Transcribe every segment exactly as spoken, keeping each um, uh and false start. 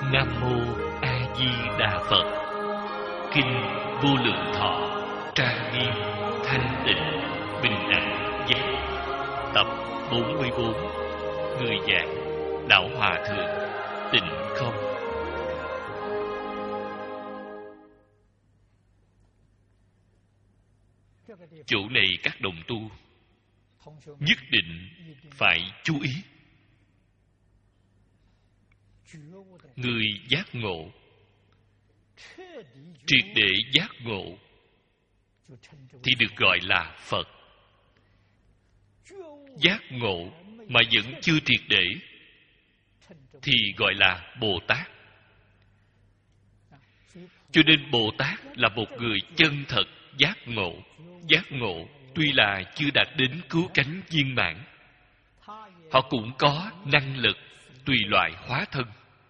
Nam Mô A Di Đà Phật. Kinh Vô Lượng Thọ Trang nghiêm thanh tịnh bình đẳng giác. Tập bốn mươi bốn. Người giảng Đạo Hòa Thượng Tịnh Không. Chỗ này các đồng tu nhất định phải chú ý. Người giác ngộ, triệt để giác ngộ thì được gọi là Phật. Giác ngộ mà vẫn chưa triệt để thì gọi là Bồ Tát. Cho nên Bồ Tát là một người chân thật giác ngộ. Giác ngộ tuy là chưa đạt đến cứu cánh viên mãn, họ cũng có năng lực tùy loại hóa thân.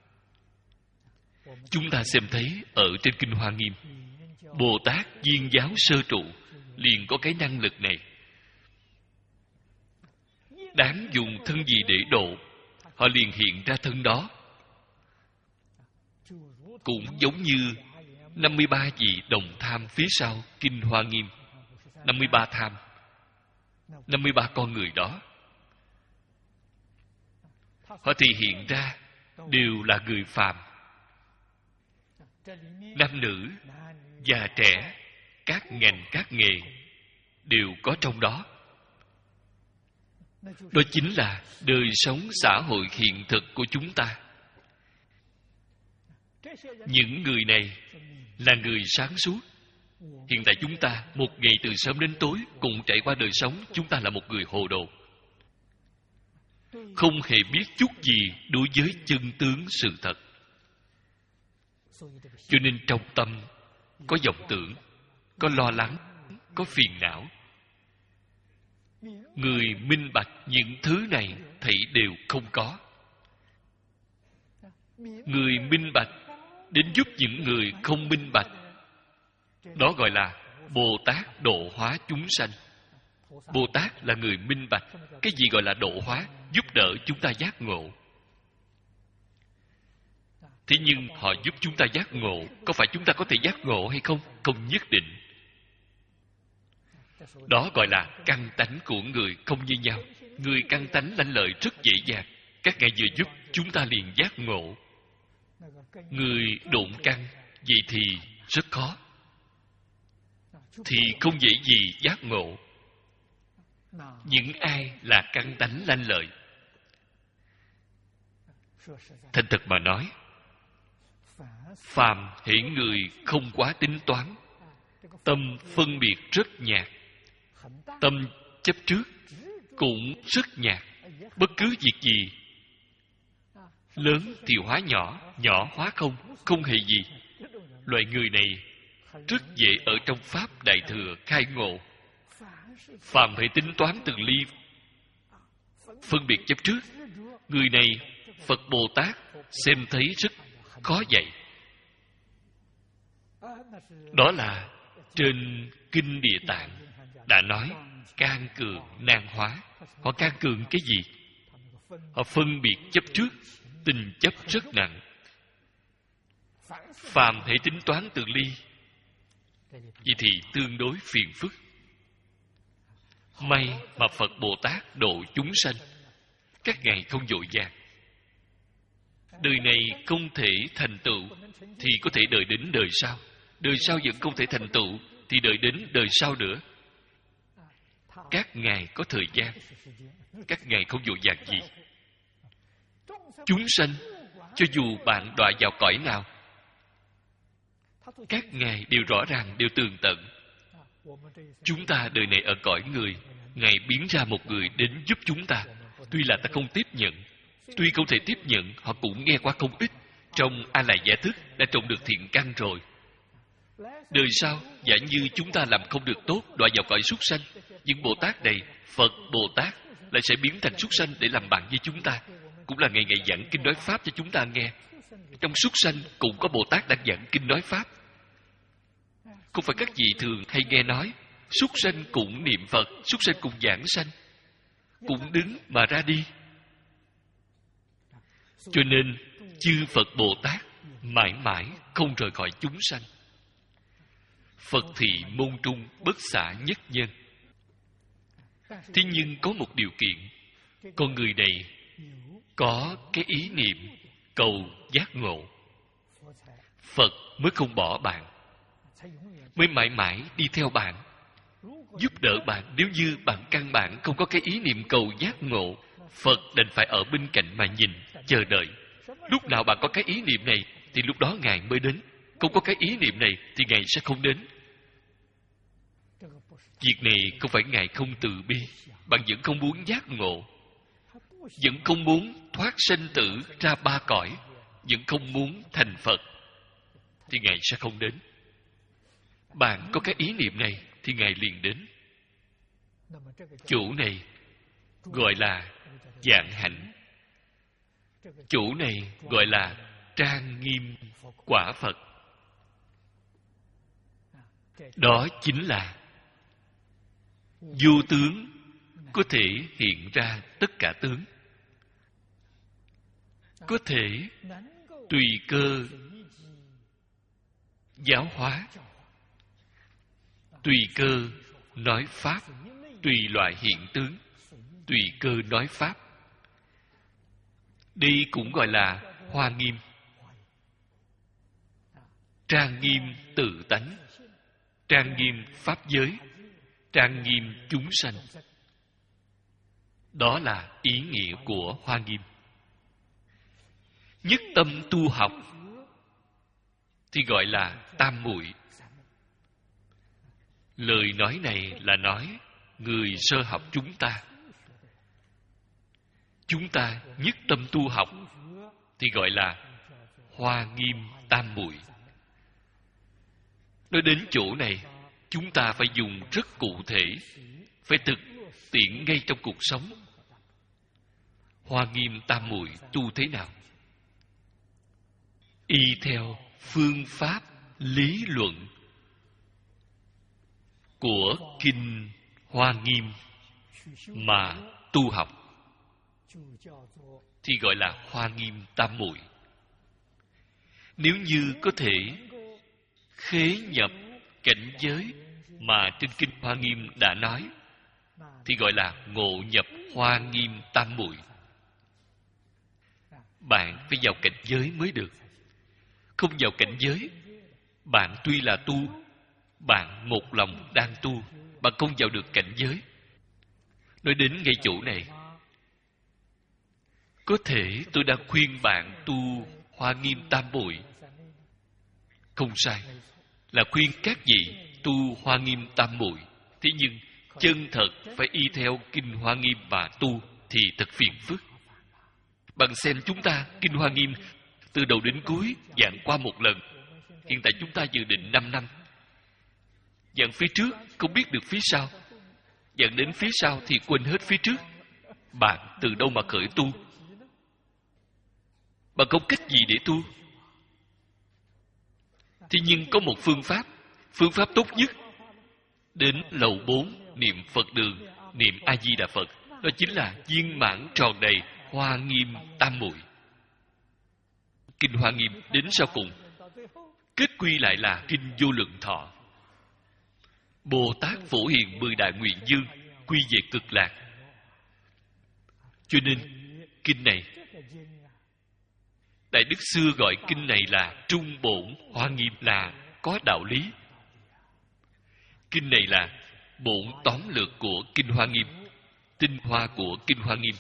Chúng ta xem thấy ở trên Kinh Hoa Nghiêm, Bồ Tát Viên Giáo Sơ Trụ liền có cái năng lực này. Đáng dùng thân gì để độ, họ liền hiện ra thân đó. Cũng giống như năm mươi ba vị đồng tham phía sau Kinh Hoa Nghiêm, năm mươi ba tham, năm mươi ba con người đó, họ thì hiện ra đều là người phàm, nam nữ, già trẻ, các ngành các nghề đều có trong đó. Đó chính là đời sống xã hội hiện thực của chúng ta. Những người này là người sáng suốt. Hiện tại chúng ta một ngày từ sớm đến tối cùng trải qua đời sống, chúng ta là một người hồ đồ, không hề biết chút gì đối với chân tướng sự thật. Cho nên trong tâm có vọng tưởng, có lo lắng, có phiền não. Người minh bạch những thứ này thảy đều không có. Người minh bạch đến giúp những người không minh bạch, đó gọi là Bồ Tát độ hóa chúng sanh. Bồ Tát là người minh bạch. Cái gì gọi là độ hóa? Giúp đỡ chúng ta giác ngộ. Thế nhưng họ giúp chúng ta giác ngộ, có phải chúng ta có thể giác ngộ hay không? Không nhất định. Đó gọi là căn tánh của người không như nhau. Người căn tánh lanh lợi rất dễ dàng, các ngài vừa giúp chúng ta liền giác ngộ. Người độn căn vậy thì rất khó, thì không dễ gì giác ngộ. Những ai là căn tánh lanh lợi, thành thật mà nói, phàm hễ người không quá tính toán, tâm phân biệt rất nhạt, tâm chấp trước cũng rất nhạt. Bất cứ việc gì lớn thì hóa nhỏ, nhỏ hóa không, không hề gì. Loại người này rất dễ ở trong Pháp Đại Thừa khai ngộ. Phàm hãy tính toán từng ly, phân biệt chấp trước, người này Phật Bồ Tát xem thấy rất khó dạy. Đó là trên Kinh Địa Tạng đã nói can cường nan hóa. Họ can cường cái gì? Họ phân biệt chấp trước, tình chấp rất nặng. Phàm hãy tính toán từng ly, vậy thì tương đối phiền phức. May mà Phật Bồ Tát độ chúng sanh, các ngài không vội vàng. Đời này không thể thành tựu thì có thể đợi đến đời sau. Đời sau vẫn không thể thành tựu thì đợi đến đời sau nữa. Các ngài có thời gian, các ngài không vội vàng gì. Chúng sanh, cho dù bạn đọa vào cõi nào, các ngài đều rõ ràng, đều tường tận. Chúng ta đời này ở cõi người, ngài biến ra một người đến giúp chúng ta. Tuy là ta không tiếp nhận, tuy không thể tiếp nhận, họ cũng nghe qua không ít. Trong A Lại Gia Thức đã trồng được thiện căn rồi. Đời sau, giả như chúng ta làm không được tốt, đọa vào cõi súc sanh, nhưng Bồ Tát này, Phật Bồ Tát lại sẽ biến thành súc sanh để làm bạn với chúng ta. Cũng là ngày ngày giảng kinh nói pháp cho chúng ta nghe. Trong súc sanh cũng có Bồ Tát đang giảng kinh nói pháp. Không phải các vị thường hay nghe nói súc sanh cũng niệm Phật, súc sanh cũng giảng sanh, cũng đứng mà ra đi. Cho nên chư Phật Bồ Tát mãi mãi không rời khỏi chúng sanh. Phật thị môn trung bất xả nhất nhân. Thế nhưng có một điều kiện, con người này có cái ý niệm cầu giác ngộ, Phật mới không bỏ bạn, mới mãi mãi đi theo bạn, giúp đỡ bạn. Nếu như bạn căn bản không có cái ý niệm cầu giác ngộ, Phật đành phải ở bên cạnh mà nhìn, chờ đợi. Lúc nào bạn có cái ý niệm này thì lúc đó Ngài mới đến. Không có cái ý niệm này thì Ngài sẽ không đến. Việc này không phải Ngài không từ bi, bạn vẫn không muốn giác ngộ, vẫn không muốn thoát sanh tử ra ba cõi, vẫn không muốn thành Phật, thì Ngài sẽ không đến. Bạn có cái ý niệm này thì Ngài liền đến. Chỗ này gọi là vạn hạnh. Chỗ này gọi là trang nghiêm quả Phật. Đó chính là vô tướng có thể hiện ra tất cả tướng, có thể tùy cơ giáo hóa, tùy cơ nói pháp, tùy loại hiện tướng, tùy cơ nói pháp. Đây cũng gọi là hoa nghiêm. Trang nghiêm tự tánh, trang nghiêm pháp giới, trang nghiêm chúng sanh. Đó là ý nghĩa của hoa nghiêm. Nhất tâm tu học thì gọi là tam muội. Lời nói này là nói người sơ học chúng ta. Chúng ta nhất tâm tu học thì gọi là hoa nghiêm tam muội. Nói đến chỗ này, chúng ta phải dùng rất cụ thể, phải thực tiễn ngay trong cuộc sống. Hoa nghiêm tam muội tu thế nào? Y theo phương pháp lý luận của kinh Hoa Nghiêm mà tu học thì gọi là hoa nghiêm tam muội. Nếu như có thể khế nhập cảnh giới mà trên kinh Hoa Nghiêm đã nói thì gọi là ngộ nhập hoa nghiêm tam muội. Bạn phải vào cảnh giới mới được. Không vào cảnh giới, bạn tuy là tu, bạn một lòng đang tu, bạn không vào được cảnh giới. Nói đến ngay chỗ này, có thể tôi đang khuyên bạn tu hoa nghiêm tam muội. Không sai, là khuyên các vị tu hoa nghiêm tam muội. Thế nhưng chân thật phải y theo kinh Hoa Nghiêm mà tu thì thật phiền phức. Bạn xem chúng ta kinh Hoa Nghiêm từ đầu đến cuối giảng qua một lần. Hiện tại chúng ta dự định năm năm. Giảng phía trước không biết được phía sau, giảng đến phía sau thì quên hết phía trước. Bạn từ đâu mà khởi tu? Bạn không cách gì để tu. Thế nhưng có một phương pháp, phương pháp tốt nhất. Đến lầu bốn niệm Phật đường, niệm A Di Đà Phật, đó chính là viên mãn tròn đầy hoa nghiêm tam muội. Kinh Hoa Nghiêm đến sau cùng kết quy lại là kinh Vô Lượng Thọ. Bồ Tát phổ hiền mười đại nguyện dương, quy về cực lạc. Cho nên kinh này, Đại Đức xưa gọi kinh này là Trung Bổn Hoa Nghiêm, là có đạo lý. Kinh này là bổn tóm lược của kinh Hoa Nghiêm, tinh hoa của kinh Hoa Nghiêm.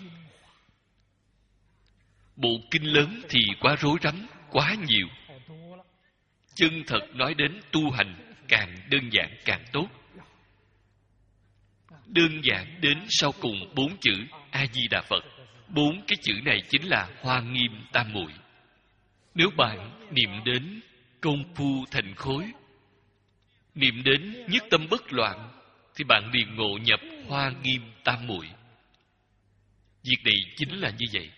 Bộ kinh lớn thì quá rối rắm, quá nhiều. Chân thật nói đến tu hành càng đơn giản càng tốt. Đơn giản đến sau cùng bốn chữ A Di Đà Phật. Bốn cái chữ này chính là hoa nghiêm tam muội. Nếu bạn niệm đến công phu thành khối, niệm đến nhất tâm bất loạn, thì bạn liền ngộ nhập hoa nghiêm tam muội. Việc này chính là như vậy.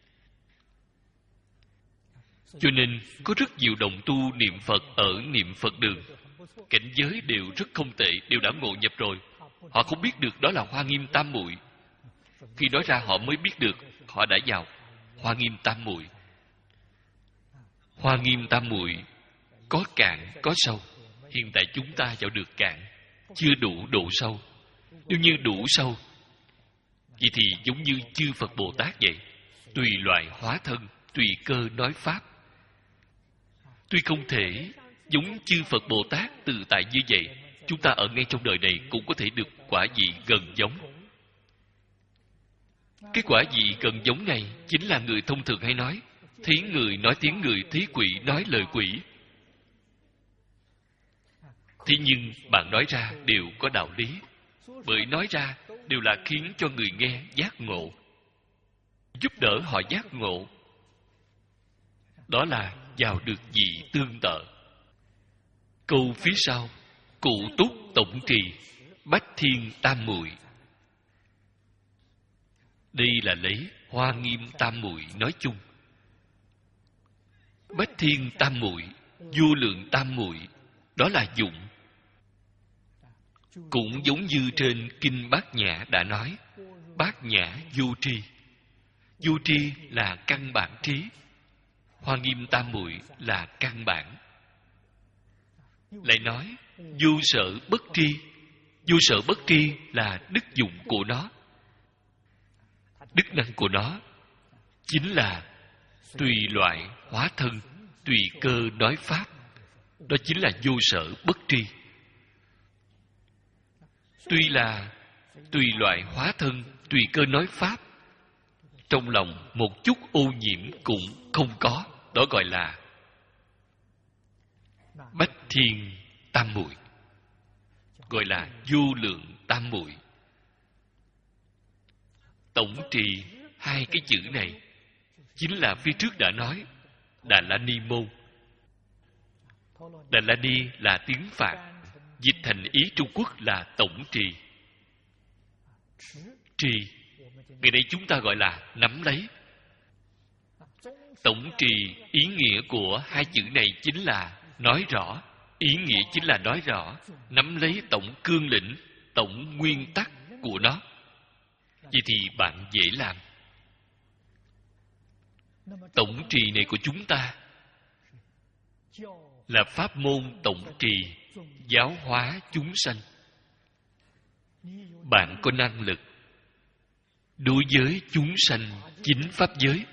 Cho nên có rất nhiều đồng tu niệm Phật ở niệm Phật đường, cảnh giới đều rất không tệ, đều đã ngộ nhập rồi. Họ không biết được đó là hoa nghiêm tam muội. Khi nói ra họ mới biết được họ đã vào hoa nghiêm tam muội. Hoa Nghiêm Tam Muội có cạn có sâu. Hiện tại chúng ta vào được cạn, chưa đủ độ sâu. Nếu như đủ sâu, vậy thì giống như chư Phật Bồ Tát vậy, tùy loại hóa thân, tùy cơ nói pháp. Tuy không thể giống chư Phật Bồ Tát tự tại như vậy, chúng ta ở ngay trong đời này cũng có thể được quả vị gần giống. Cái quả vị gần giống này chính là người thông thường hay nói, thấy người nói tiếng người, thấy quỷ nói lời quỷ. Thế nhưng bạn nói ra đều có đạo lý, bởi nói ra đều là khiến cho người nghe giác ngộ, giúp đỡ họ giác ngộ. Đó là vào được vị tương tự. Câu phía sau: cụ túc tổng trì, bách thiên tam muội. Đây là lấy Hoa Nghiêm Tam Muội nói chung. Bách thiên tam muội, vô lượng tam muội, đó là dụng. Cũng giống như trên Kinh Bát Nhã đã nói, Bát Nhã vô tri. Vô tri là căn bản trí, Hoa Nghiêm Tam Muội là căn bản. Lại nói vô sở bất tri. Vô sở bất tri là đức dụng của nó. Đức năng của nó chính là tùy loại hóa thân, tùy cơ nói pháp. Đó chính là vô sở bất tri. Tuy là tùy loại hóa thân, tùy cơ nói pháp, trong lòng một chút ô nhiễm cũng không có. Đó gọi là bách thiên tam muội, gọi là vô lượng tam muội. Tổng trì hai cái chữ này chính là phía trước đã nói Đà La Ni Môn. Đà La Ni là tiếng Phạn, dịch thành ý Trung Quốc là tổng trì. Trì ngày nay chúng ta gọi là nắm lấy. Tổng trì ý nghĩa của hai chữ này chính là nói rõ. Ý nghĩa chính là nói rõ, nắm lấy tổng cương lĩnh, tổng nguyên tắc của nó. Vậy thì bạn dễ làm. Tổng trì này của chúng ta là pháp môn tổng trì giáo hóa chúng sanh. Bạn có năng lực đối với chúng sanh chính pháp giới,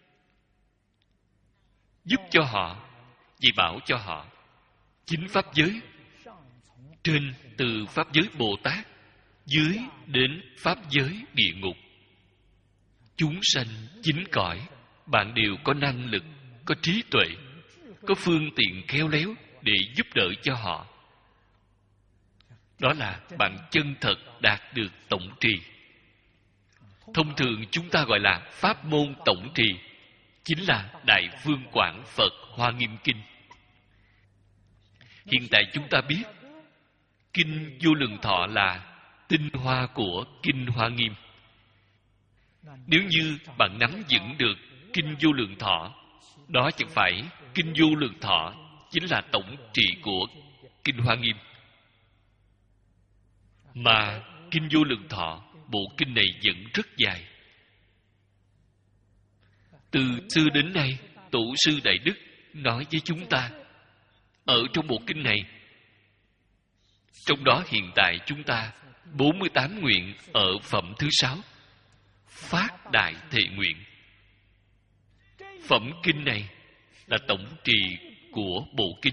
giúp cho họ, dạy bảo cho họ chính pháp giới, trên từ pháp giới Bồ Tát, dưới đến pháp giới địa ngục. Chúng sanh chính cõi, bạn đều có năng lực, có trí tuệ, có phương tiện khéo léo để giúp đỡ cho họ. Đó là bạn chân thật đạt được tổng trì. Thông thường chúng ta gọi là pháp môn tổng trì, chính là Đại Phương Quảng Phật Hoa Nghiêm Kinh. Hiện tại chúng ta biết Kinh Vô Lượng Thọ là tinh hoa của Kinh Hoa Nghiêm. Nếu như bạn nắm vững được Kinh Vô Lượng Thọ, đó chẳng phải Kinh Vô Lượng Thọ chính là tổng trì của Kinh Hoa Nghiêm, mà Kinh Vô Lượng Thọ, bộ kinh này vẫn rất dài. Từ xưa đến nay, Tổ sư Đại Đức nói với chúng ta, ở trong bộ kinh này, trong đó hiện tại chúng ta bốn mươi tám nguyện ở phẩm thứ sáu, phát đại thệ nguyện. Phẩm kinh này là tổng trì của bộ kinh.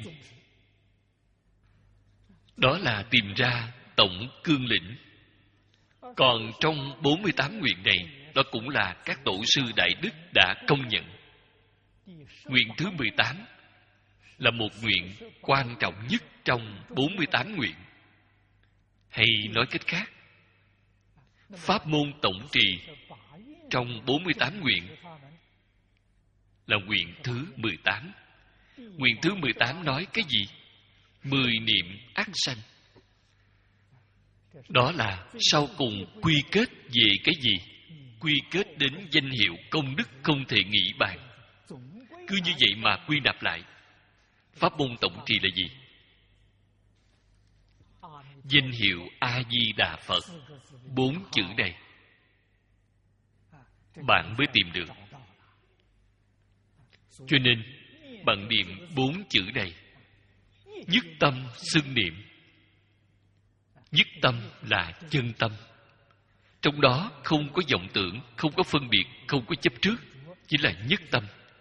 Đó là tìm ra tổng cương lĩnh. Còn trong bốn mươi tám nguyện này, đó cũng là các tổ sư Đại Đức đã công nhận. Nguyện thứ mười tám là một nguyện quan trọng nhất trong bốn mươi tám nguyện. Hay nói cách khác, pháp môn tổng trì trong bốn mươi tám nguyện là nguyện thứ mười tám. Nguyện thứ mười tám nói cái gì? Mười niệm ác sanh. Đó là sau cùng quy kết về cái gì? Quy kết đến danh hiệu công đức không thể nghĩ bàn. Cứ như vậy mà quy nạp lại, pháp môn tổng trì là gì? Danh hiệu A-di-đà Phật. Bốn chữ này bạn mới tìm được. Cho nên bạn niệm bốn chữ này: nhất tâm xưng niệm. Nhất tâm là chân tâm. Trong đó không có vọng tưởng, không có phân biệt, không có chấp trước, chỉ là nhất tâm.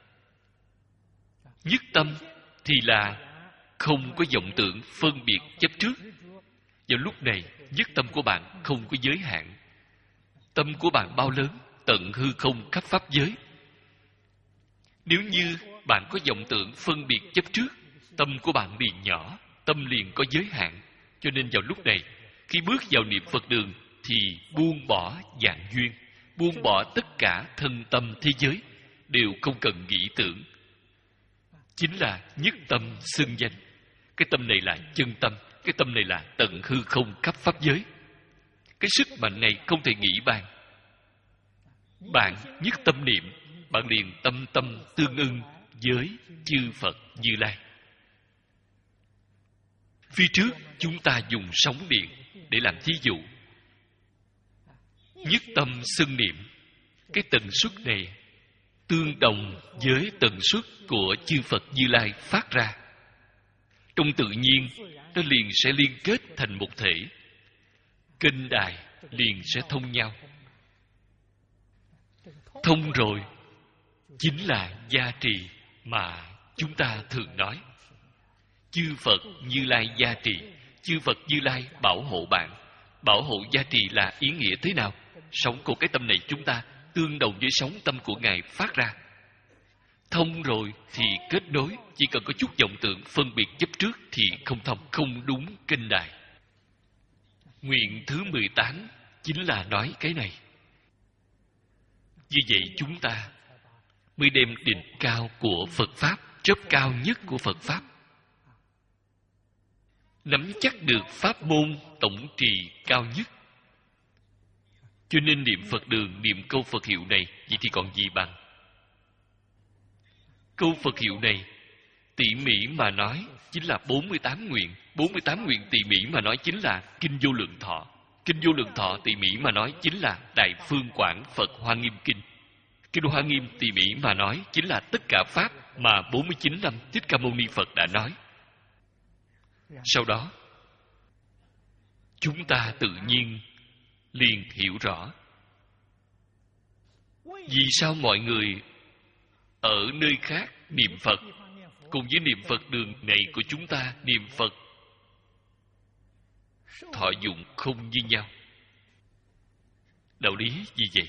Nhất tâm thì là không có vọng tưởng, phân biệt, chấp trước. Vào lúc này, nhất tâm của bạn không có giới hạn. Tâm của bạn bao lớn, tận hư không khắp pháp giới. Nếu như bạn có vọng tưởng, phân biệt, chấp trước, tâm của bạn liền nhỏ, tâm liền có giới hạn. Cho nên vào lúc này, khi bước vào niệm Phật đường thì buông bỏ vạn duyên, buông bỏ tất cả thân tâm thế giới, đều không cần nghĩ tưởng. Chính là nhất tâm xưng danh. Cái tâm này là chân tâm, cái tâm này là tận hư không khắp pháp giới. Cái sức mạnh này không thể nghĩ bàn. Bạn nhất tâm niệm, bạn liền tâm tâm tương ưng với chư Phật Như Lai. Phía trước chúng ta dùng sóng điện để làm thí dụ. Nhất tâm xưng niệm, cái tần suất này tương đồng với tần suất của chư Phật Như Lai phát ra. Trong tự nhiên, nó liền sẽ liên kết thành một thể. Kênh đài liền sẽ thông nhau. Thông rồi chính là gia trì mà chúng ta thường nói. Chư Phật Như Lai gia trì, chư Phật Như Lai bảo hộ bạn. Bảo hộ gia trì là ý nghĩa thế nào? Sóng của cái tâm này chúng ta tương đồng với sóng tâm của Ngài phát ra. Thông rồi thì kết nối, chỉ cần có chút vọng tưởng, phân biệt chấp trước thì không thông, không đúng kênh đài. Nguyện thứ mười tám chính là nói cái này. Như vậy chúng ta mới đem đỉnh cao của Phật Pháp, chóp cao nhất của Phật Pháp, nắm chắc được pháp môn tổng trì cao nhất. Cho nên niệm Phật đường, niệm câu Phật hiệu này, vậy thì còn gì bằng. Câu Phật hiệu này tỉ mỉ mà nói chính là bốn mươi tám nguyện. bốn mươi tám nguyện tỉ mỉ mà nói chính là Kinh Vô Lượng Thọ. Kinh Vô Lượng Thọ tỉ mỉ mà nói chính là Đại Phương Quảng Phật Hoa Nghiêm Kinh. Kinh Hoa Nghiêm tỉ mỉ mà nói chính là tất cả pháp mà bốn mươi chín năm Thích Ca Mâu Ni Phật đã nói. Sau đó chúng ta tự nhiên liền hiểu rõ vì sao mọi người ở nơi khác niệm Phật cùng với niệm Phật đường này của chúng ta niệm Phật thọ dụng không như nhau. Đạo lý gì vậy?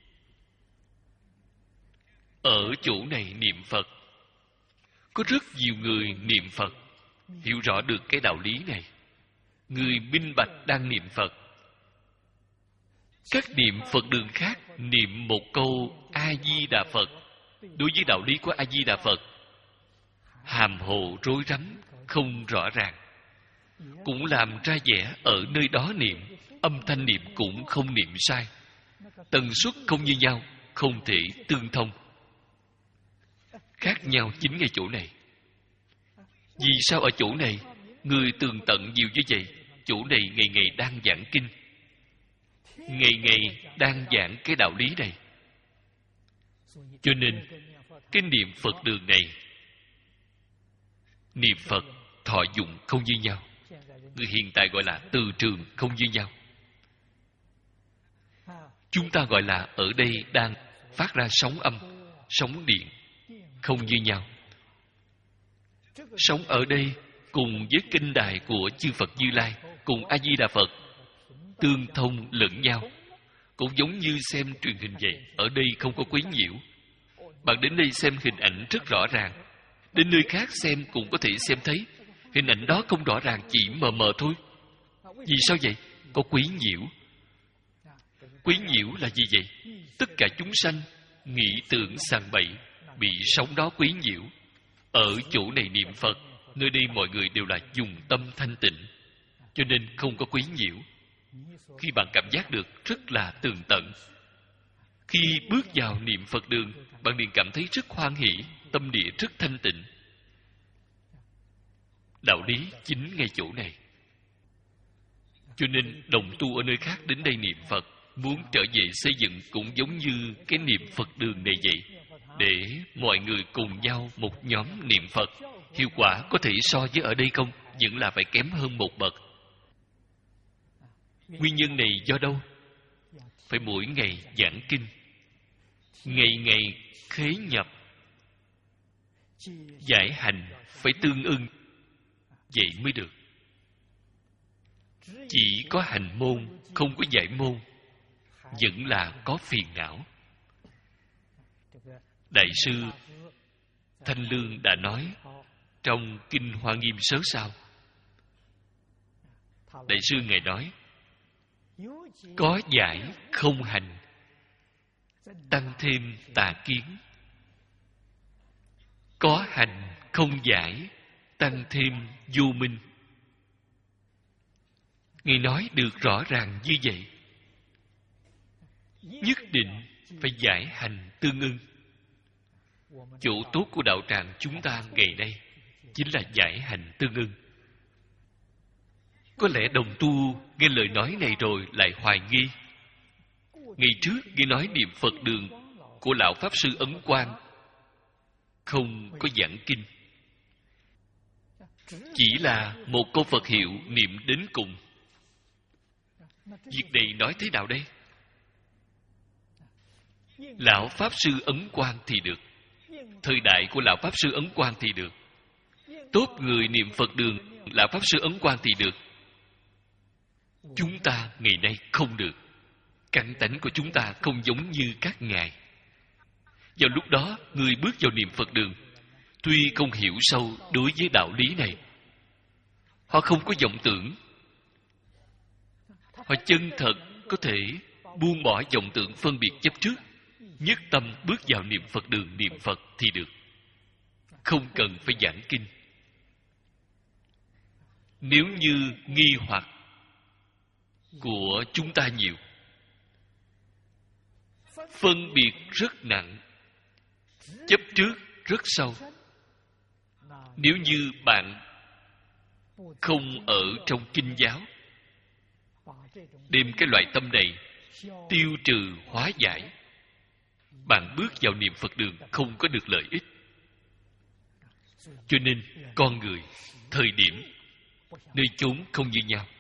Ở chỗ này niệm Phật, có rất nhiều người niệm Phật hiểu rõ được cái đạo lý này. Người minh bạch đang niệm Phật. Các niệm Phật đường khác niệm một câu A-di-đà Phật, đối với đạo lý của A-di-đà Phật hàm hồ rối rắm, không rõ ràng, cũng làm ra vẻ ở nơi đó niệm, âm thanh niệm cũng không niệm sai, tần suất không như nhau, không thể tương thông. Khác nhau chính ngay chỗ này. Vì sao ở chỗ này người tường tận nhiều như vậy? Chỗ này ngày ngày đang giảng kinh, ngày ngày đang giảng cái đạo lý này. Cho nên cái niệm Phật đường này, niệm Phật thọ dụng không như nhau. Người hiện tại gọi là từ trường không như nhau. Chúng ta gọi là ở đây đang phát ra sóng âm, sóng điện không như nhau. Sóng ở đây cùng với kinh đài của chư Phật Như Lai cùng A Di Đà Phật tương thông lẫn nhau, cũng giống như xem truyền hình vậy. Ở đây không có quấy nhiễu. Bạn đến đây xem hình ảnh rất rõ ràng, đến nơi khác xem cũng có thể xem thấy hình ảnh đó không rõ ràng, chỉ mờ mờ thôi. Vì sao vậy? Có quấy nhiễu. Quấy nhiễu là gì vậy? Tất cả chúng sanh nghĩ tưởng sàng bậy, bị sóng đó quấy nhiễu. Ở chỗ này niệm Phật, nơi đây mọi người đều là dùng tâm thanh tịnh, cho nên không có quấy nhiễu. Khi bạn cảm giác được rất là tường tận, khi bước vào niệm Phật đường, bạn liền cảm thấy rất hoan hỷ, tâm địa rất thanh tịnh. Đạo lý chính ngay chỗ này. Cho nên đồng tu ở nơi khác đến đây niệm Phật, muốn trở về xây dựng cũng giống như cái niệm Phật đường này vậy. để mọi người cùng nhau một nhóm niệm Phật. Hiệu quả có thể so với ở đây không? Vẫn là phải kém hơn một bậc. Nguyên nhân này do đâu? Phải mỗi ngày giảng kinh, ngày ngày khế nhập, giải hành phải tương ưng, vậy mới được. Chỉ có hành môn, không có giải môn, vẫn là có phiền não. Đại sư Thanh Lương đã nói trong Kinh Hoa Nghiêm Sớ Sao. Đại sư Ngài nói, có giải không hành, tăng thêm tà kiến. Có hành không giải, tăng thêm vô minh. Ngài nói được rõ ràng như vậy. Nhất định phải giải hành tương ưng. Chỗ tốt của đạo tràng chúng ta ngày nay chính là giải hành tương ưng. Có lẽ đồng tu nghe lời nói này rồi lại hoài nghi. Ngày trước nghe nói niệm Phật đường của lão Pháp Sư Ấn Quang không có giảng kinh, chỉ là một câu Phật hiệu niệm đến cùng. Việc này nói thế nào đây? Lão Pháp Sư Ấn Quang thì được, thời đại của lão Pháp Sư Ấn Quang thì được, tốt người niệm Phật đường lão Pháp Sư Ấn Quang thì được. Chúng ta ngày nay không được. Căn tánh của chúng ta không giống như các ngài. Vào lúc đó, người bước vào niệm Phật đường, tuy không hiểu sâu đối với đạo lý này, họ không có vọng tưởng, họ chân thật có thể buông bỏ vọng tưởng phân biệt chấp trước, nhất tâm bước vào niệm Phật đường niệm Phật thì được, không cần phải giảng kinh. Nếu như nghi hoặc của chúng ta nhiều, phân biệt rất nặng, chấp trước rất sâu, nếu như bạn không ở trong kinh giáo, đem cái loại tâm này tiêu trừ hóa giải, bạn bước vào niệm Phật đường không có được lợi ích. Cho nên con người thời điểm nơi chốn không như nhau.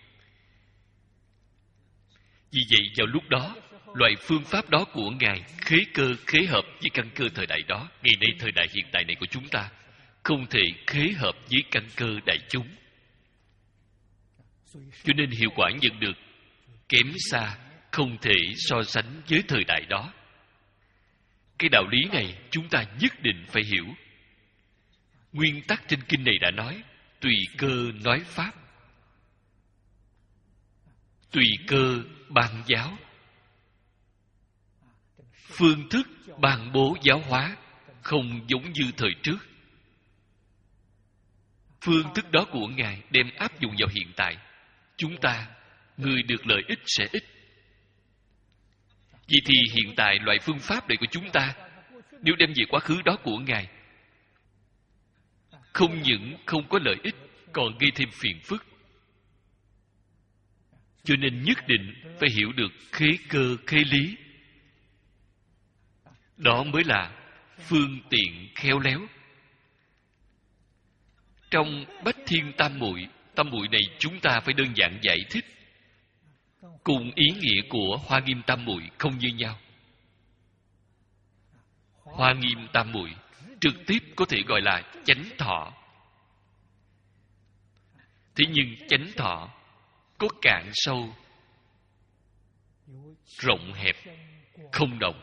Vì vậy vào lúc đó, loại phương pháp đó của Ngài khế cơ khế hợp với căn cơ thời đại đó. Ngày nay thời đại hiện tại này của chúng ta không thể khế hợp với căn cơ đại chúng, cho nên hiệu quả nhận được kém xa, không thể so sánh với thời đại đó. Cái đạo lý này chúng ta nhất định phải hiểu. Nguyên tắc trên kinh này đã nói, tùy cơ nói pháp, tùy cơ ban giáo. Phương thức ban bố giáo hóa không giống như thời trước. Phương thức đó của Ngài đem áp dụng vào hiện tại, chúng ta, người được lợi ích sẽ ít. Vì thì hiện tại loại phương pháp này của chúng ta, nếu đem về quá khứ đó của Ngài, không những không có lợi ích, còn gây thêm phiền phức. Cho nên nhất định phải hiểu được khế cơ khế lý. Đó mới là phương tiện khéo léo. Trong Bách Thiên Tam Muội, Tam Muội này chúng ta phải đơn giản giải thích, cùng ý nghĩa của Hoa Nghiêm Tam Muội không như nhau. Hoa Nghiêm Tam Muội trực tiếp có thể gọi là chánh thọ. Thế nhưng chánh thọ có cạn sâu, rộng hẹp, không đồng.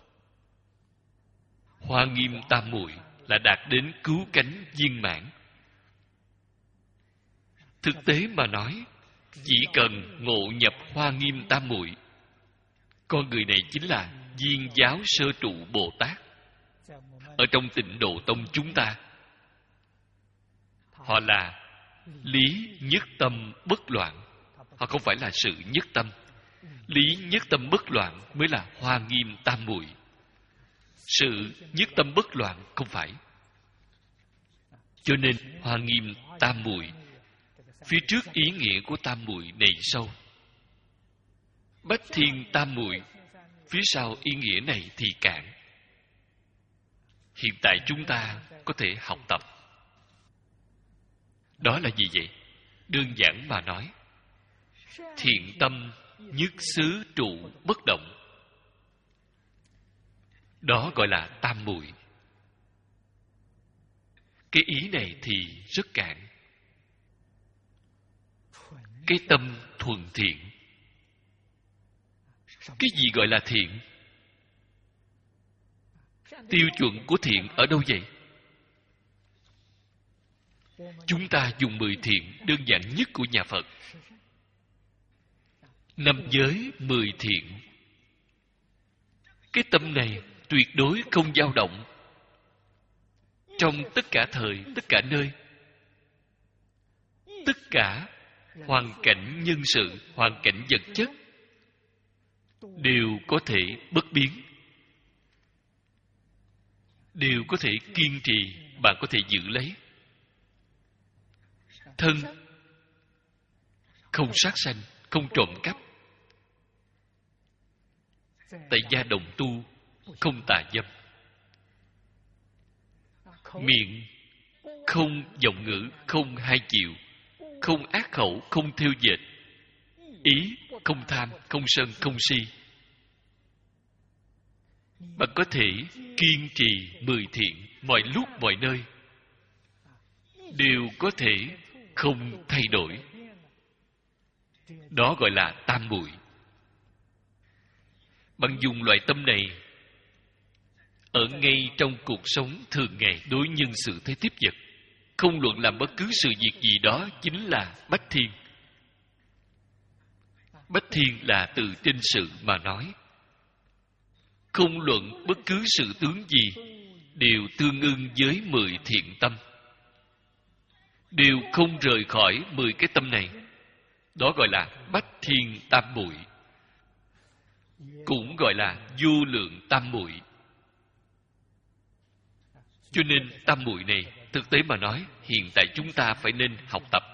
Hoa Nghiêm Tam Muội là đạt đến cứu cánh viên mãn. Thực tế mà nói, chỉ cần ngộ nhập Hoa Nghiêm Tam Muội, con người này chính là viên giáo sơ trụ Bồ Tát. Ở trong Tịnh Độ Tông chúng ta, họ là lý nhất tâm bất loạn. Họ không phải là sự nhất tâm. Lý nhất tâm bất loạn mới là Hoa Nghiêm Tam Muội. Sự nhất tâm bất loạn không phải. Cho nên Hoa Nghiêm Tam Muội, phía trước ý nghĩa của Tam Muội này sâu. Bách Thiên Tam Muội, phía sau ý nghĩa này thì cạn. hiện tại chúng ta có thể học tập. Đó là gì vậy? Đơn giản mà nói, thiện tâm nhất xứ trụ bất động. Đó gọi là tam muội. Cái ý này thì rất cạn. Cái tâm thuần thiện. Cái gì gọi là thiện? Tiêu chuẩn của thiện ở đâu vậy? Chúng ta dùng mười thiện đơn giản nhất của nhà Phật. Năm giới mười thiện. Cái tâm này tuyệt đối không dao động trong tất cả thời, tất cả nơi, tất cả hoàn cảnh nhân sự, hoàn cảnh vật chất đều có thể bất biến, đều có thể kiên trì, bạn có thể giữ lấy. Thân không sát sanh, không trộm cắp. Tại gia đồng tu không tà dâm. Miệng không vọng ngữ, không hai chiều, không ác khẩu, không thêu dệt. Ý không tham, không sân, không si. Bạn có thể kiên trì mười thiện mọi lúc mọi nơi, đều có thể không thay đổi. Đó gọi là tam muội. Bạn dùng loại tâm này ở ngay trong cuộc sống thường ngày đối nhân xử thế tiếp vật, không luận làm bất cứ sự việc gì, đó chính là bách thiên. Bách thiên là từ trên sự mà nói. Không luận bất cứ sự tướng gì đều tương ưng với mười thiện tâm, đều không rời khỏi mười cái tâm này. Đó gọi là bách thiên tam muội, cũng gọi là vô lượng tam muội. Cho nên tam muội này, thực tế mà nói, hiện tại chúng ta phải nên học tập.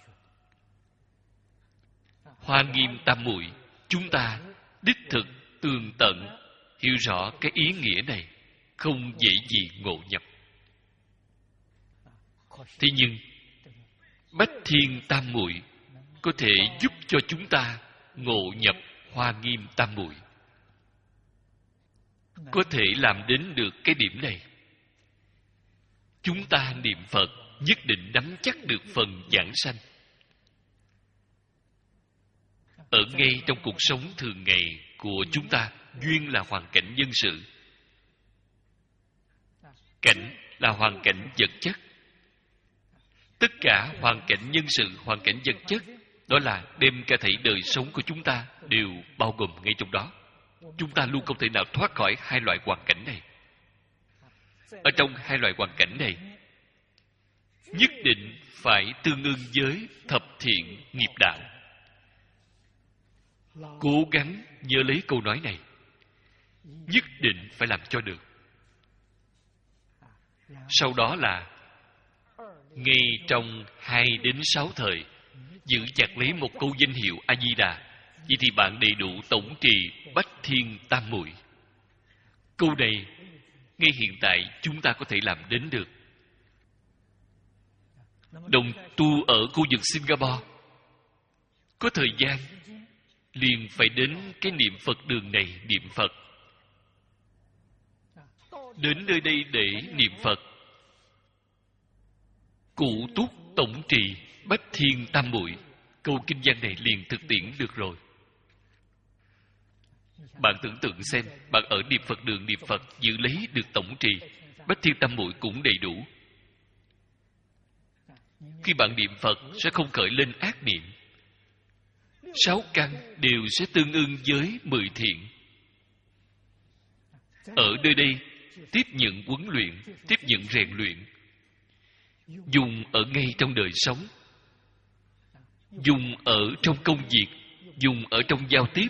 Hoa Nghiêm tam muội, chúng ta đích thực tường tận hiểu rõ cái ý nghĩa này, không dễ gì ngộ nhập. Thế nhưng bách thiên tam muội có thể giúp cho chúng ta ngộ nhập Hoa Nghiêm tam muội, có thể làm đến được cái điểm này. Chúng ta niệm Phật nhất định nắm chắc được phần giảng sanh. Ở ngay trong cuộc sống thường ngày của chúng ta, duyên là hoàn cảnh nhân sự, cảnh là hoàn cảnh vật chất. Tất cả hoàn cảnh nhân sự, hoàn cảnh vật chất, đó là đem cả thảy đời sống của chúng ta đều bao gồm ngay trong đó. Chúng ta luôn không thể nào thoát khỏi hai loại hoàn cảnh này. Ở trong hai loại hoàn cảnh này, nhất định phải tương ưng với thập thiện nghiệp đạo. Cố gắng nhớ lấy câu nói này, nhất định phải làm cho được. Sau đó là ngay trong hai đến sáu thời, giữ chặt lấy một câu danh hiệu A Di Đà. Vậy thì bạn đầy đủ tổng trì bách thiên tam muội. Câu này ngay hiện tại chúng ta có thể làm đến được. Đồng tu ở khu vực Singapore có thời gian liền phải đến cái niệm Phật đường này niệm Phật. Đến nơi đây để niệm Phật, cụ túc tổng trì bách thiên tam muội. Câu kinh văn này liền thực tiễn được rồi. Bạn tưởng tượng xem, bạn ở niệm Phật đường niệm Phật, giữ lấy được tổng trì bách thiên tam muội cũng đầy đủ. Khi bạn niệm Phật sẽ không khởi lên ác niệm. Sáu căn đều sẽ tương ưng với mười thiện. Ở nơi đây tiếp nhận huấn luyện, tiếp nhận rèn luyện, dùng ở ngay trong đời sống, dùng ở trong công việc, dùng ở trong giao tiếp,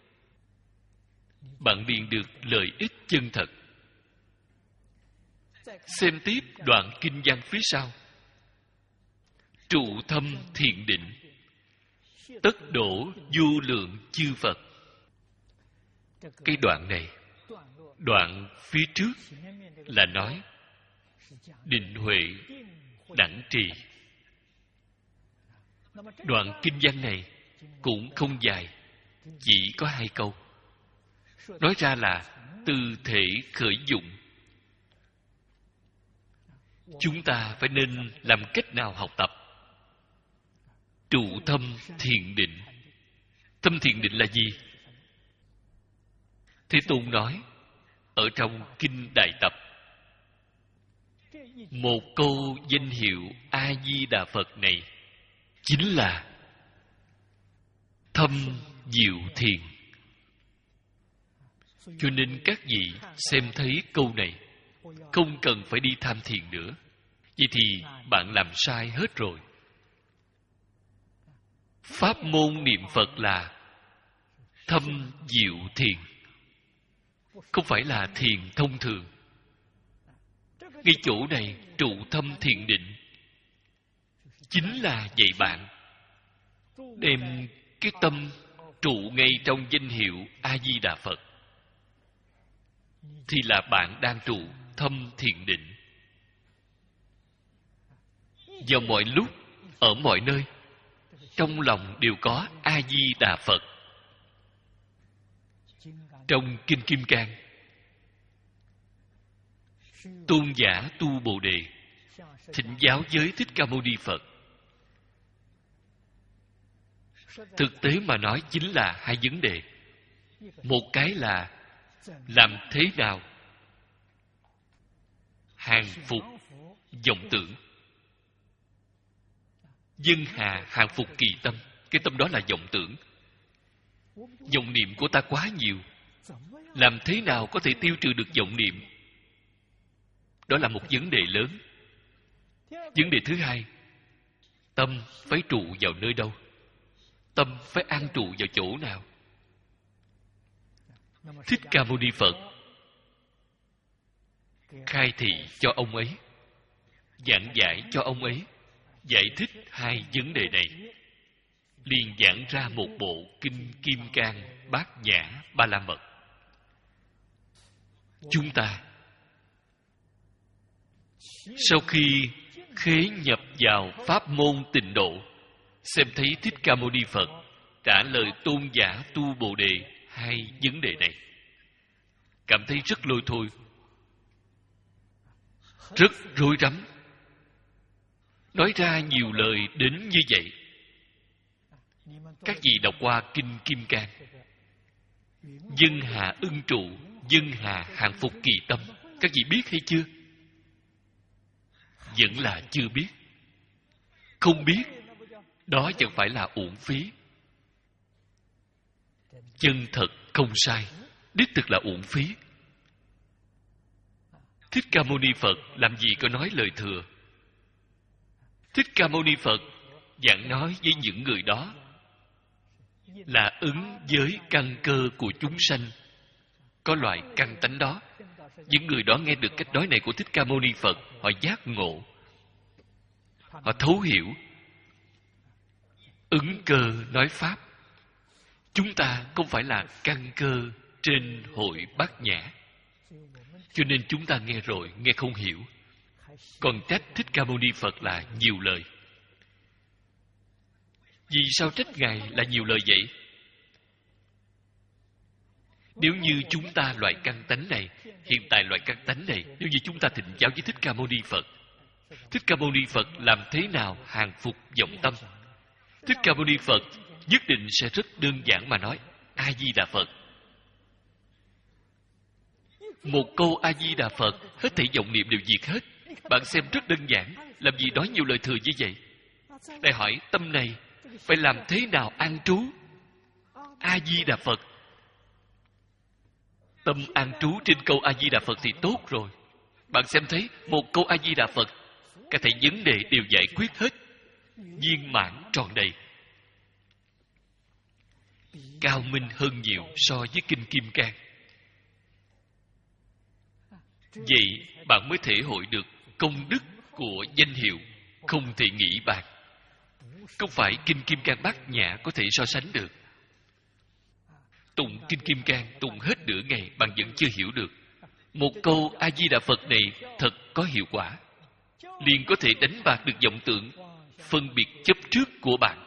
bạn liền được lợi ích chân thật. Xem tiếp đoạn kinh văn phía sau. Trụ thâm thiền định, tất đổ vô lượng chư Phật. Cái đoạn này, đoạn phía trước là nói định huệ đẳng trì. Đoạn kinh văn này cũng không dài, chỉ có hai câu. Nói ra là từ thể khởi dụng. Chúng ta phải nên làm cách nào học tập? Trụ tâm thiền định. Tâm thiền định là gì? Thế Tôn nói ở trong Kinh Đại Tập, một câu danh hiệu A-di-đà Phật này chính là thâm diệu thiền. Cho nên các vị xem thấy câu này, không cần phải đi tham thiền nữa. Vậy thì bạn làm sai hết rồi. Pháp môn niệm Phật là thâm diệu thiền, không phải là thiền thông thường. Cái chỗ này trụ thâm thiền định chính là dạy bạn đem cái tâm trụ ngay trong danh hiệu A-di-đà Phật, thì là bạn đang trụ thâm thiền định. Vào mọi lúc, ở mọi nơi, trong lòng đều có A-di-đà Phật. Trong Kinh Kim Cang, tôn giả tu Bồ Đề thỉnh giáo với Thích Ca Mâu Ni Phật. Thực tế mà nói chính là hai vấn đề. Một cái là làm thế nào hàng phục vọng tưởng. Dân hà hàng phục kỳ tâm. Cái tâm đó là vọng tưởng. Vọng niệm của ta quá nhiều, làm thế nào có thể tiêu trừ được vọng niệm? Đó là một vấn đề lớn. Vấn đề thứ hai, tâm phải trụ vào nơi đâu? Tâm phải an trụ vào chỗ nào? Thích Ca Mâu Ni Phật khai thị cho ông ấy, giảng giải cho ông ấy, giải thích hai vấn đề này, liền giảng ra một bộ Kinh Kim Cang Bát Nhã Ba La Mật. Chúng ta sau khi khế nhập vào pháp môn tịnh độ, xem thấy Thích Ca Mâu Ni Phật trả lời tôn giả tu Bồ Đề hai vấn đề này, cảm thấy rất lôi thôi, rất rối rắm, nói ra nhiều lời đến như vậy. Các vị đọc qua Kinh Kim Cang, dân hà ưng trụ, dân hà hàng phục kỳ tâm, các vị biết hay chưa? Vẫn là chưa biết. Không biết, đó chẳng phải là uổng phí. Chân thật không sai, đích thực là uổng phí. Thích Ca Mâu Ni Phật làm gì có nói lời thừa. Thích Ca Mâu Ni Phật giảng nói với những người đó là ứng với căn cơ của chúng sanh, có loại căn tánh đó. Những người đó nghe được cách nói này của Thích Ca Mâu Ni Phật, họ giác ngộ, họ thấu hiểu. Ứng cơ nói pháp. Chúng ta không phải là căn cơ trên hội Bát Nhã, cho nên chúng ta nghe rồi nghe không hiểu, còn trách Thích Ca Mâu Ni Phật là nhiều lời. Vì sao trách Ngài là nhiều lời vậy? Nếu như chúng ta loại căn tánh này, hiện tại loại căn tánh này, nếu như chúng ta thịnh giáo với Thích Ca Mâu Ni Phật, Thích Ca Mâu Ni Phật làm thế nào hàng phục vọng tâm? Thích Ca Mâu Ni Phật nhất định sẽ rất đơn giản mà nói A Di Đà Phật. Một câu A Di Đà Phật, hết thảy vọng niệm đều diệt hết. Bạn xem rất đơn giản, làm gì nói nhiều lời thừa như vậy? Lại hỏi tâm này phải làm thế nào an trú? A Di Đà Phật. Tâm an trú trên câu A Di Đà Phật thì tốt rồi. Bạn xem thấy một câu A Di Đà Phật, cả thảy vấn đề đều giải quyết hết, viên mãn tròn đầy, cao minh hơn nhiều so với Kinh Kim Cang. Vậy bạn mới thể hội được công đức của danh hiệu không thể nghĩ bàn. Không phải Kinh Kim Cang Bát Nhã có thể so sánh được. Tụng Kinh Kim Cang tụng hết nửa ngày bạn vẫn chưa hiểu được. Một câu A-di-đà Phật này thật có hiệu quả, liền có thể đánh bạc được vọng tưởng phân biệt chấp trước của bạn,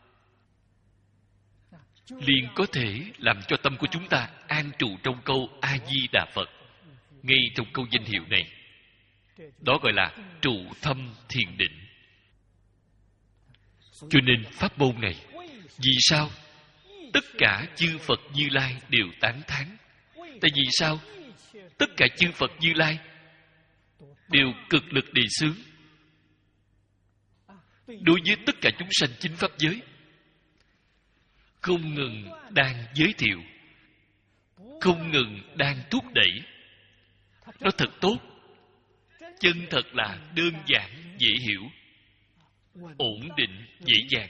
liền có thể làm cho tâm của chúng ta an trụ trong câu A-di-đà Phật, ngay trong câu danh hiệu này. Đó gọi là trụ thâm thiền định. Cho nên pháp môn này, vì sao tất cả chư Phật Như Lai đều tán thán? Tại vì sao tất cả chư Phật Như Lai đều cực lực đề xướng đối với tất cả chúng sanh chính pháp giới, không ngừng đang giới thiệu, không ngừng đang thúc đẩy. Nó thật tốt, chân thật là đơn giản, dễ hiểu, ổn định, dễ dàng,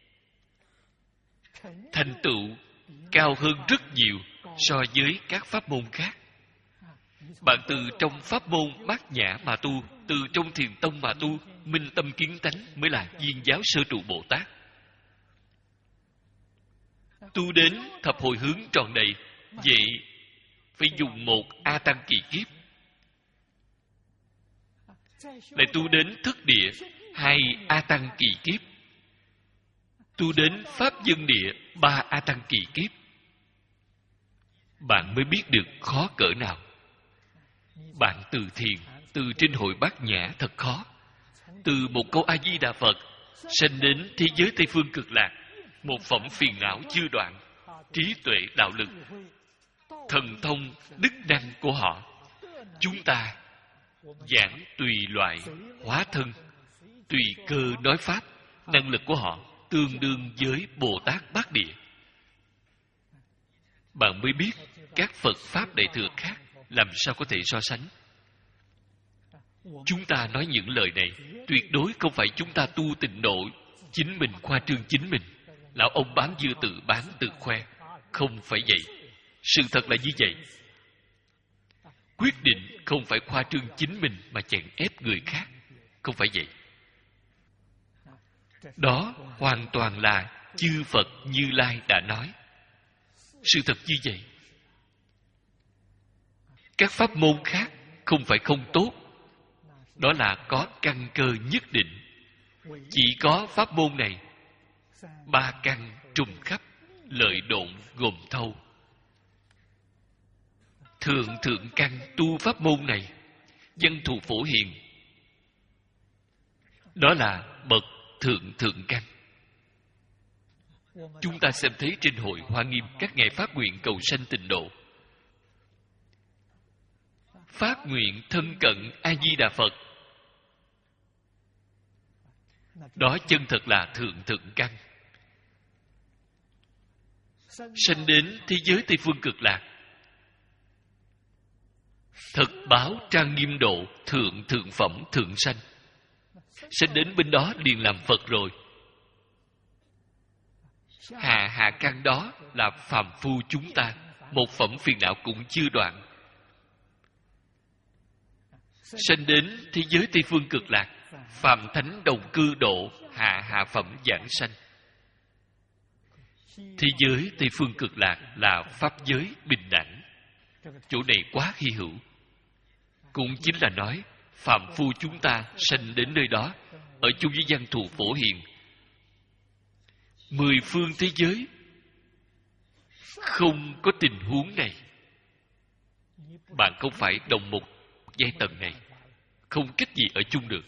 thành tựu cao hơn rất nhiều so với các pháp môn khác. Bạn từ trong pháp môn Bát Nhã mà tu, từ trong Thiền Tông mà tu, minh tâm kiến tánh mới là viên giáo sơ trụ Bồ Tát. Tu đến thập hồi hướng tròn đầy, vậy phải dùng một A Tăng kỳ kiếp. Lại tu đến thức địa, hai A Tăng kỳ kiếp. Tu đến pháp dân địa, ba A Tăng kỳ kiếp. Bạn mới biết được khó cỡ nào. Bạn từ thiền, từ trên hội Bát Nhã thật khó. Từ một câu A-di-đà Phật sanh đến thế giới Tây Phương Cực Lạc, một phẩm phiền não chưa đoạn, trí tuệ đạo lực, thần thông đức năng của họ, chúng ta giảng tùy loại hóa thân, tùy cơ nói pháp. Năng lực của họ tương đương với Bồ Tát Bát Địa. Bạn mới biết các Phật Pháp Đại Thừa khác làm sao có thể so sánh. Chúng ta nói những lời này tuyệt đối không phải chúng ta tu tịnh độ chính mình khoa trương chính mình. Lão ông bán dưa tự bán tự khoe. Không phải vậy. Sự thật là như vậy. Quyết định không phải khoa trương chính mình mà chèn ép người khác. Không phải vậy. Đó hoàn toàn là chư Phật Như Lai đã nói. Sự thật như vậy. Các pháp môn khác không phải không tốt, đó là có căn cơ nhất định. Chỉ có pháp môn này ba căn trùng khắp, lợi độn gồm thâu. Thượng thượng căn tu pháp môn này, văn thù phổ hiền, đó là bậc thượng thượng căn. Chúng ta xem thấy trên hội Hoa Nghiêm các ngài phát nguyện cầu sanh tịnh độ, phát nguyện thân cận A Di Đà Phật, đó chân thật là thượng thượng căn. Sanh đến thế giới Tây Phương Cực Lạc, thật báo trang nghiêm độ thượng thượng phẩm thượng sanh. Sanh đến bên đó liền làm Phật rồi. Hạ hạ căn đó là phàm phu chúng ta, một phẩm phiền não cũng chưa đoạn. Sanh đến thế giới Tây Phương Cực Lạc, phàm thánh đồng cư độ, hạ hạ phẩm giảng sanh. Thế giới Tây Phương Cực Lạc là pháp giới bình đẳng. Chỗ này quá hy hữu. Cũng chính là nói phàm phu chúng ta sanh đến nơi đó, ở chung với văn thù phổ hiền, mười phương thế giới không có tình huống này. Bạn không phải đồng một giai tầng này, không cách gì ở chung được.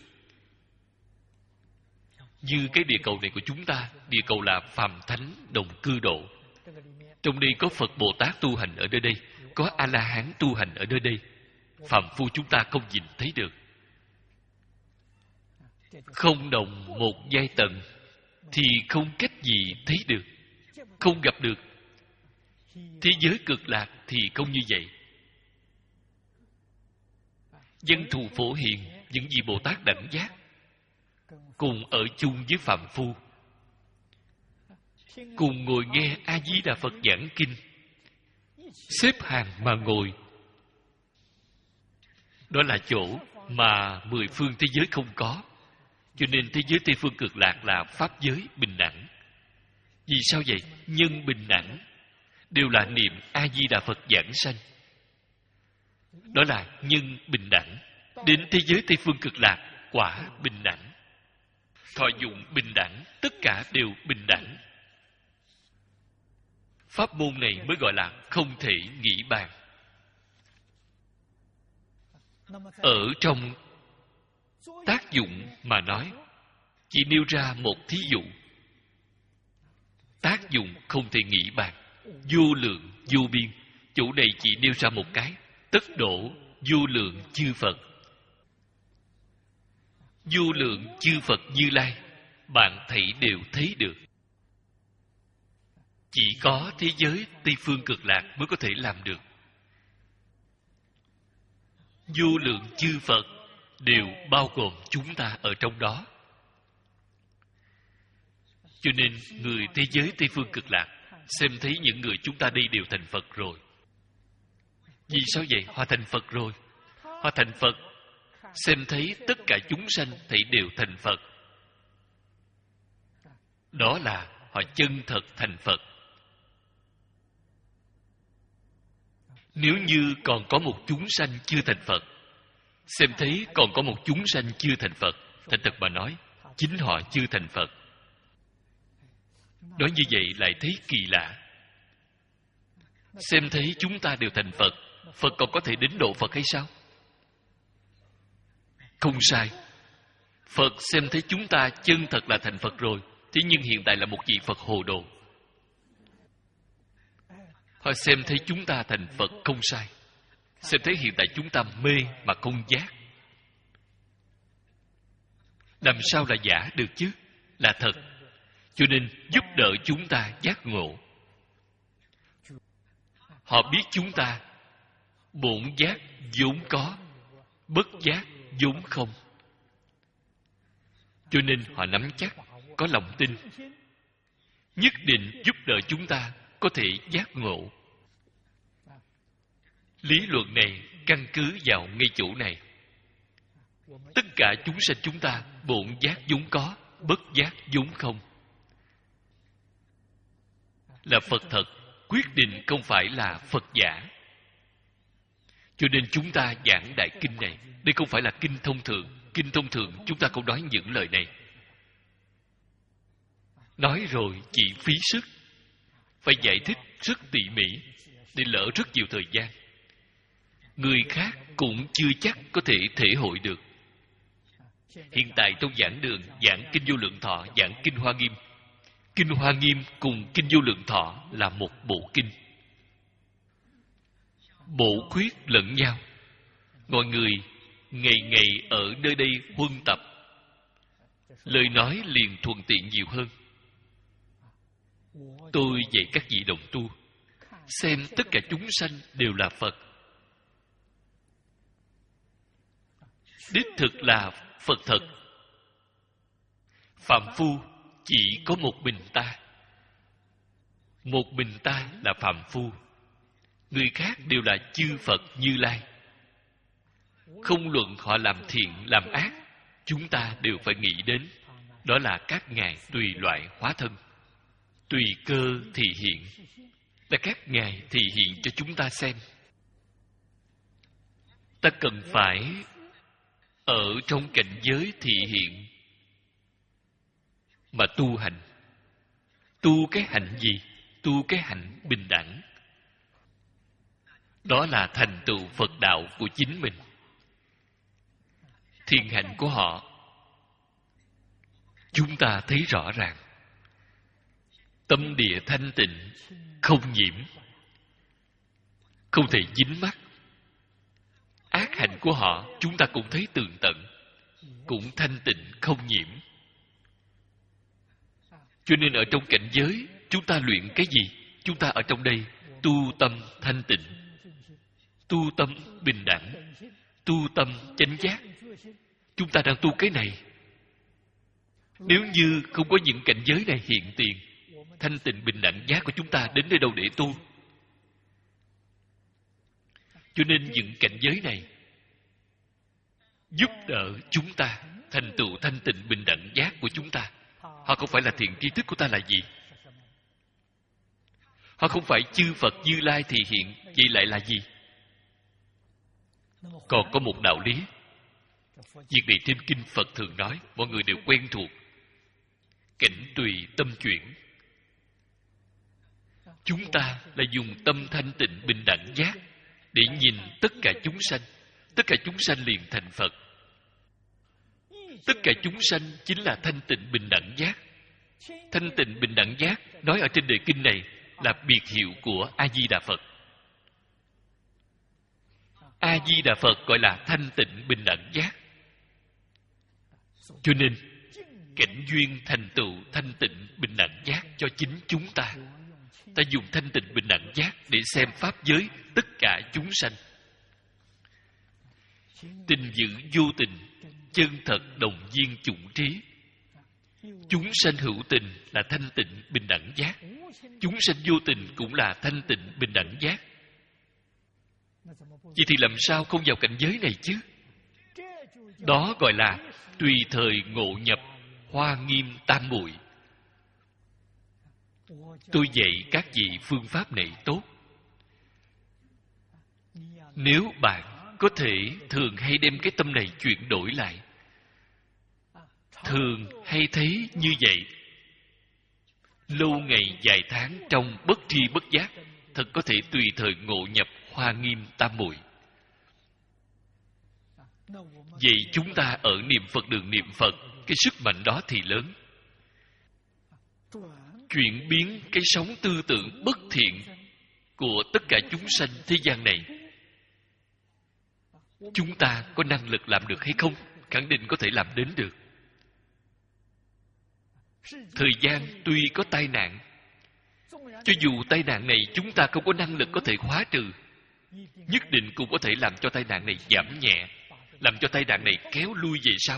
Như cái địa cầu này của chúng ta, địa cầu là phàm thánh đồng cư độ. Trong đây có Phật Bồ Tát tu hành ở nơi đây, có A-la-hán tu hành ở nơi đây. Phàm phu chúng ta không nhìn thấy được. Không đồng một giai tầng thì không cách gì thấy được, không gặp được. Thế giới cực lạc thì không như vậy. Văn thù phổ hiền, những gì Bồ Tát đẳng giác, cùng ở chung với phàm phu, cùng ngồi nghe A Di Đà Phật giảng kinh, xếp hàng mà ngồi. Đó là chỗ mà mười phương thế giới không có. Cho nên thế giới Tây Phương Cực Lạc là pháp giới bình đẳng. Vì sao vậy? Nhân bình đẳng, đều là niệm A Di Đà Phật giảng sanh. Đó là nhân bình đẳng. Đến thế giới Tây Phương Cực Lạc, quả bình đẳng. Thọ dụng bình đẳng, tất cả đều bình đẳng. Pháp môn này mới gọi là không thể nghĩ bàn. Ở trong tác dụng mà nói, chỉ nêu ra một thí dụ. Tác dụng không thể nghĩ bàn, vô lượng, vô biên. Chỗ này chỉ nêu ra một cái, tất đổ vô lượng chư Phật. Vô lượng chư Phật Như Lai, bạn thảy đều thấy được. Chỉ có thế giới Tây Phương Cực Lạc mới có thể làm được. Vô lượng chư Phật đều bao gồm chúng ta ở trong đó. Cho nên người thế giới Tây Phương Cực Lạc xem thấy những người chúng ta đây đều thành Phật rồi. Vì sao vậy? Họ thành Phật rồi. Họ thành Phật, xem thấy tất cả chúng sanh thảy đều thành Phật. Đó là họ chân thật thành Phật. Nếu như còn có một chúng sanh chưa thành Phật, xem thấy còn có một chúng sanh chưa thành Phật, thành thật mà nói, chính họ chưa thành Phật. Nói như vậy lại thấy kỳ lạ. Xem thấy chúng ta đều thành Phật, Phật còn có thể đến độ Phật hay sao? Không sai. Phật xem thấy chúng ta chân thật là thành Phật rồi, thế nhưng hiện tại là một vị Phật hồ đồ. Họ xem thấy chúng ta thành Phật không sai. Xem thấy hiện tại chúng ta mê mà không giác. Làm sao là giả được chứ? Là thật. Cho nên giúp đỡ chúng ta giác ngộ. Họ biết chúng ta bổn giác vốn có, bất giác vốn không. Cho nên họ nắm chắc, có lòng tin, nhất định giúp đỡ chúng ta có thể giác ngộ. Lý luận này căn cứ vào ngay chỗ này. Tất cả chúng sanh chúng ta bổn giác vốn có, bất giác vốn không. Là Phật thật, quyết định không phải là Phật giả. Cho nên chúng ta giảng đại kinh này, đây không phải là kinh thông thường. Kinh thông thường chúng ta không nói những lời này. Nói rồi chỉ phí sức, phải giải thích rất tỉ mỉ, để lỡ rất nhiều thời gian. Người khác cũng chưa chắc có thể thể hội được. Hiện tại trong giảng đường giảng Kinh Vô Lượng Thọ, giảng Kinh Hoa Nghiêm. Kinh Hoa Nghiêm cùng Kinh Vô Lượng Thọ là một bộ kinh, bổ khuyết lẫn nhau. Mọi người ngày ngày ở nơi đây huân tập, lời nói liền thuận tiện nhiều hơn. Tôi dạy các vị đồng tu, xem tất cả chúng sanh đều là Phật. Đích thực là Phật thật. Phạm phu chỉ có một mình ta. Một mình ta là phạm phu. Người khác đều là chư Phật Như Lai. Không luận họ làm thiện, làm ác, chúng ta đều phải nghĩ đến. Đó là các ngài tùy loại hóa thân, tùy cơ thị hiện. Là các ngài thị hiện cho chúng ta xem. Ta cần phải ở trong cảnh giới thị hiện mà tu hành. Tu cái hạnh gì? Tu cái hạnh bình đẳng. Đó là thành tựu Phật đạo của chính mình. Thiện hạnh của họ chúng ta thấy rõ ràng. Tâm địa thanh tịnh, không nhiễm, không thể dính mắc. Ác hạnh của họ chúng ta cũng thấy tường tận, cũng thanh tịnh không nhiễm. Cho nên ở trong cảnh giới chúng ta luyện cái gì? Chúng ta ở trong đây tu tâm thanh tịnh, tu tâm bình đẳng, tu tâm chánh giác. Chúng ta đang tu cái này. Nếu như không có những cảnh giới này hiện tiền, thanh tịnh bình đẳng giác của chúng ta đến nơi đâu để tu? Cho nên những cảnh giới này giúp đỡ chúng ta thành tựu thanh tịnh bình đẳng giác của chúng ta. Họ không phải là thiện tri thức của ta là gì? Họ không phải chư Phật Như Lai thị hiện, vậy lại là gì? Còn có một đạo lý, việc này trên kinh Phật thường nói, mọi người đều quen thuộc. Cảnh tùy tâm chuyển. Chúng ta là dùng tâm thanh tịnh bình đẳng giác để nhìn tất cả chúng sanh. Tất cả chúng sanh liền thành Phật. Tất cả chúng sanh chính là thanh tịnh bình đẳng giác. Thanh tịnh bình đẳng giác nói ở trên đề kinh này là biệt hiệu của A-di-đà Phật. A-di-đà Phật gọi là thanh tịnh bình đẳng giác. Cho nên cảnh duyên thành tựu thanh tịnh bình đẳng giác cho chính chúng ta. Ta dùng thanh tịnh bình đẳng giác để xem pháp giới tất cả chúng sanh. Tình dữ vô tình, chân thật đồng viên chủng trí. Chúng sanh hữu tình là thanh tịnh bình đẳng giác. Chúng sanh vô tình cũng là thanh tịnh bình đẳng giác. Vậy thì làm sao không vào cảnh giới này chứ? Đó gọi là tùy thời ngộ nhập hoa nghiêm tam muội. Tôi dạy các vị phương pháp này tốt. Nếu bạn có thể thường hay đem cái tâm này chuyển đổi lại, thường hay thấy như vậy, lâu ngày dài tháng trong bất tri bất giác, thật có thể tùy thời ngộ nhập hoa nghiêm tam muội. Vậy chúng ta ở niệm Phật đường niệm Phật, cái sức mạnh đó thì lớn. Chuyển biến cái sống tư tưởng bất thiện của tất cả chúng sanh thế gian này, chúng ta có năng lực làm được hay không? Khẳng định có thể làm đến được. Thời gian tuy có tai nạn, cho dù tai nạn này chúng ta không có năng lực có thể khóa trừ, nhất định cũng có thể làm cho tai nạn này giảm nhẹ, làm cho tai nạn này kéo lui về sau.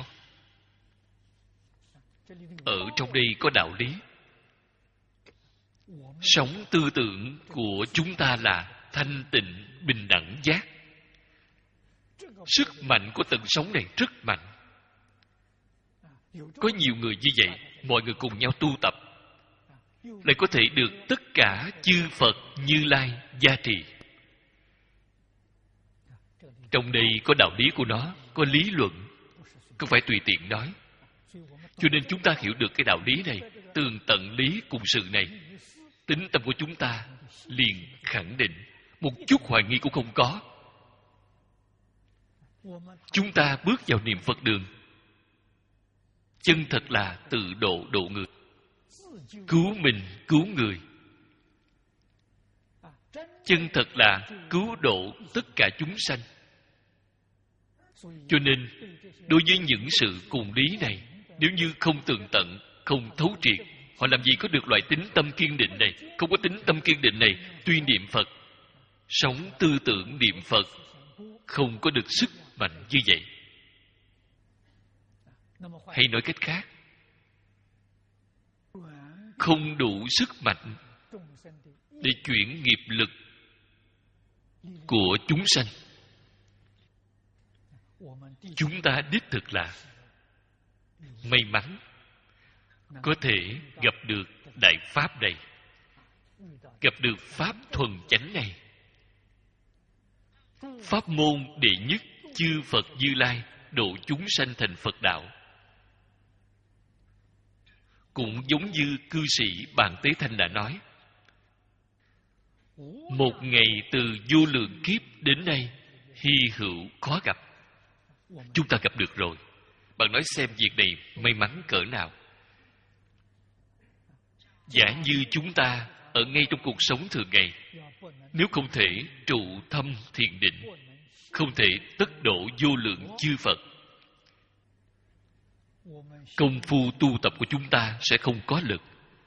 Ở trong đây có đạo lý. Sống tư tưởng của chúng ta là thanh tịnh bình đẳng giác. Sức mạnh của tầng sống này rất mạnh. Có nhiều người như vậy, mọi người cùng nhau tu tập, lại có thể được tất cả chư Phật Như Lai gia trì. Trong đây có đạo lý của nó, có lý luận, không phải tùy tiện nói. Cho nên chúng ta hiểu được cái đạo lý này, tường tận lý cùng sự này, tính tâm của chúng ta liền khẳng định, một chút hoài nghi cũng không có. Chúng ta bước vào niệm Phật đường, chân thật là tự độ độ người, cứu mình cứu người. Chân thật là cứu độ tất cả chúng sanh. Cho nên, đối với những sự cùng lý này, nếu như không tường tận, không thấu triệt, họ làm gì có được loại tính tâm kiên định này? Không có tính tâm kiên định này, tuy niệm Phật, sống tư tưởng niệm Phật, không có được sức mạnh như vậy. Hay nói cách khác, không đủ sức mạnh để chuyển nghiệp lực của chúng sanh. Chúng ta đích thực là may mắn có thể gặp được đại pháp này, gặp được pháp thuần chánh này. Pháp môn đệ nhất chư Phật Như Lai độ chúng sanh thành Phật đạo. Cũng giống như cư sĩ Bạn Tế Thanh đã nói, một ngày từ vô lượng kiếp đến nay hy hữu khó gặp. Chúng ta gặp được rồi. Bạn nói xem việc này may mắn cỡ nào. Giả như chúng ta ở ngay trong cuộc sống thường ngày, nếu không thể trụ thâm thiền định, không thể tất độ vô lượng chư Phật, công phu tu tập của chúng ta sẽ không có lực.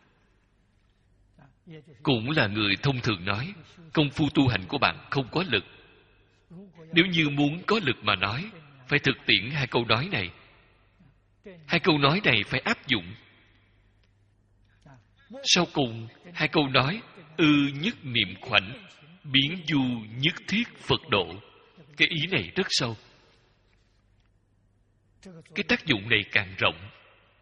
Cũng là người thông thường nói, công phu tu hành của bạn không có lực. Nếu như muốn có lực mà nói, phải thực tiễn hai câu nói này. Hai câu nói này phải áp dụng. Sau cùng, hai câu nói, ư nhất niệm khoảnh, biến du nhất thiết Phật độ. Cái ý này rất sâu. Cái tác dụng này càng rộng.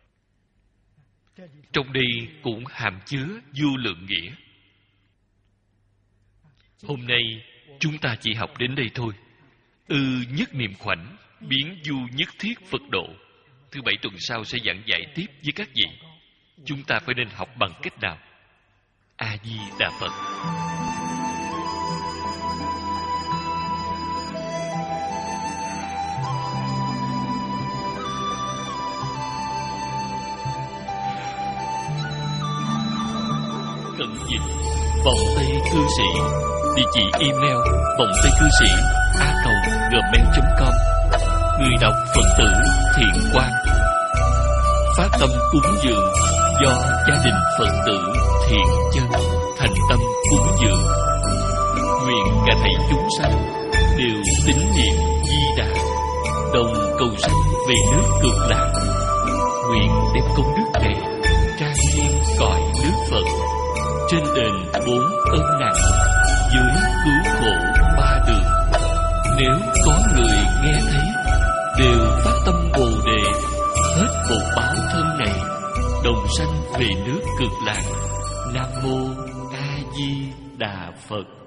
Trong đây cũng hàm chứa vô lượng nghĩa. Hôm nay chúng ta chỉ học đến đây thôi. Ư nhất niệm khoảnh, biến du nhất thiết Phật độ. Thứ bảy tuần sau sẽ giảng giải tiếp với các vị. Chúng ta phải nên học bằng cách nào? A Di Đà Phật. Cận dịch vọng tây cư sĩ. Địa chỉ email vọng tây cư sĩ a còng gmail chấm com. Người đọc Phật tử Thiện Quang. Phát tâm cúng dường do gia đình Phật tử Thiện Chân thành tâm cúng dường. Nguyện cả thảy chúng sanh đều tín niệm Di Đà, đồng cầu sanh về nước Cực Lạc. Nguyện đem công đức này trang nghiêm cõi nước Phật, trên đền bốn ân nặng, dưới cứu khổ ba đường. Nếu có người nghe thấy, đều phát tâm Bồ Đề, hết bột báo thân này, đồng sanh về nước Cực Lạc. Nam mô A Di Đà Phật.